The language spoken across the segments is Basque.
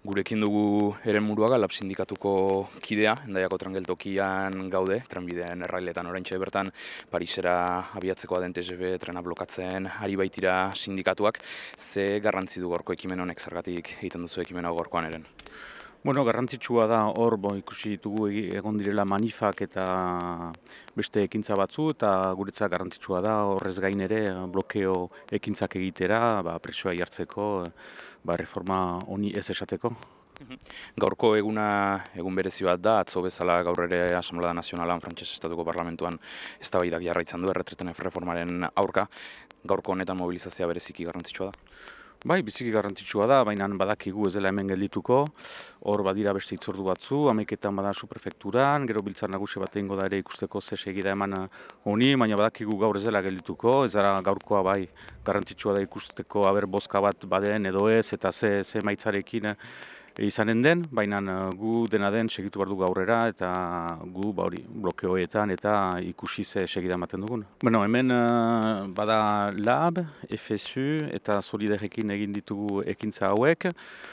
Gurekin dugu Eremuruaga, Lab sindikatuko kidea, Hendaiako trangeltokian gaude, trenbidean errailetan oraintxe bertan Parisera abiatzeko den TGV trena blokatzen ari baitira sindikatuak. Ze garrantzi du gaurko ekimen honek, zergatik egiten duzu ekimen hau gaurkoan eren? Bueno, garrantzitsua da hor ikusi ditugu egon direla manifak eta beste ekintza batzu, eta guretzat garrantzitsua da horrez gain ere blokeo ekintzak egitera, presioa jartzeko, reforma honi ez esateko. Gaurko egun berezi bat da, atzo bezala gaur ere Asamblea Nazionalan Frantses Estatuko Parlamentuan eztabaidak jarraitzen du erretreten erreformaren aurka. Gaurko honetan mobilizazioa bereziki garrantzitsua da. Bai, biziki garrantzitsua da, baina badakigu ez dela hemen geldituko. Hor badira beste hitzordu batzu, 11etan bada Suprefekturan, gero biltzar nagusi bat egingo da ere ikusteko ze segida eman honi, baina badakigu gaur ez dela geldituko, ez dara gaurkoa bai garrantzitsua da ikusteko aber bozka bat baden edo ez, eta ze maitzarekin izanen den, baina gu dena den segitu behar dugu aurrera, eta gu blokeoetan eta ikusi ze segida ematen dugun. Bueno, hemen bada Lab, FSU eta Solidarekin egin ditugu ekintza hauek.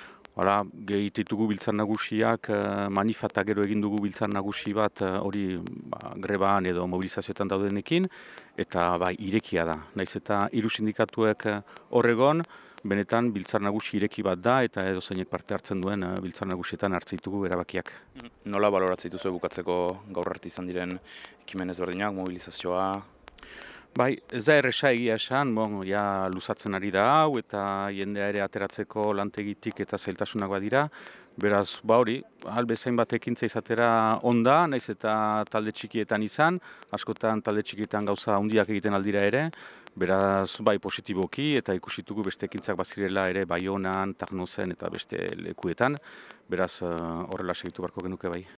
Ditugu biltzar nagusiak, manifata gero egin dugu biltzar nagusi bat hori greban edo mobilizazioetan daudenekin, eta irekia da. Naiz eta 3 sindikatuek horregon, benetan biltzar nagusi ireki bat da, eta edo zeinek parte hartzen duen biltzar nagusietan hartzen ditugu erabakiak. Nola baloratzen dituzu bukatzeko gaur arte izan diren ekimen ezberdinak, mobilizazioa? Ez da erresa egia esan, luzatzen ari da hau, eta jendea ere ateratzeko lantegitik eta zailtasunak badira. Beraz, albezain bat ekintza izatera onda, naiz eta talde txikietan izan, askotan talde txikietan gauza handiak egiten aldira ere. Beraz, positiboki, eta ikusitugu beste ekintzak bazirela ere Baionan, Tarnozen eta beste lekuetan. Beraz, horrela segitu beharko genuke bai.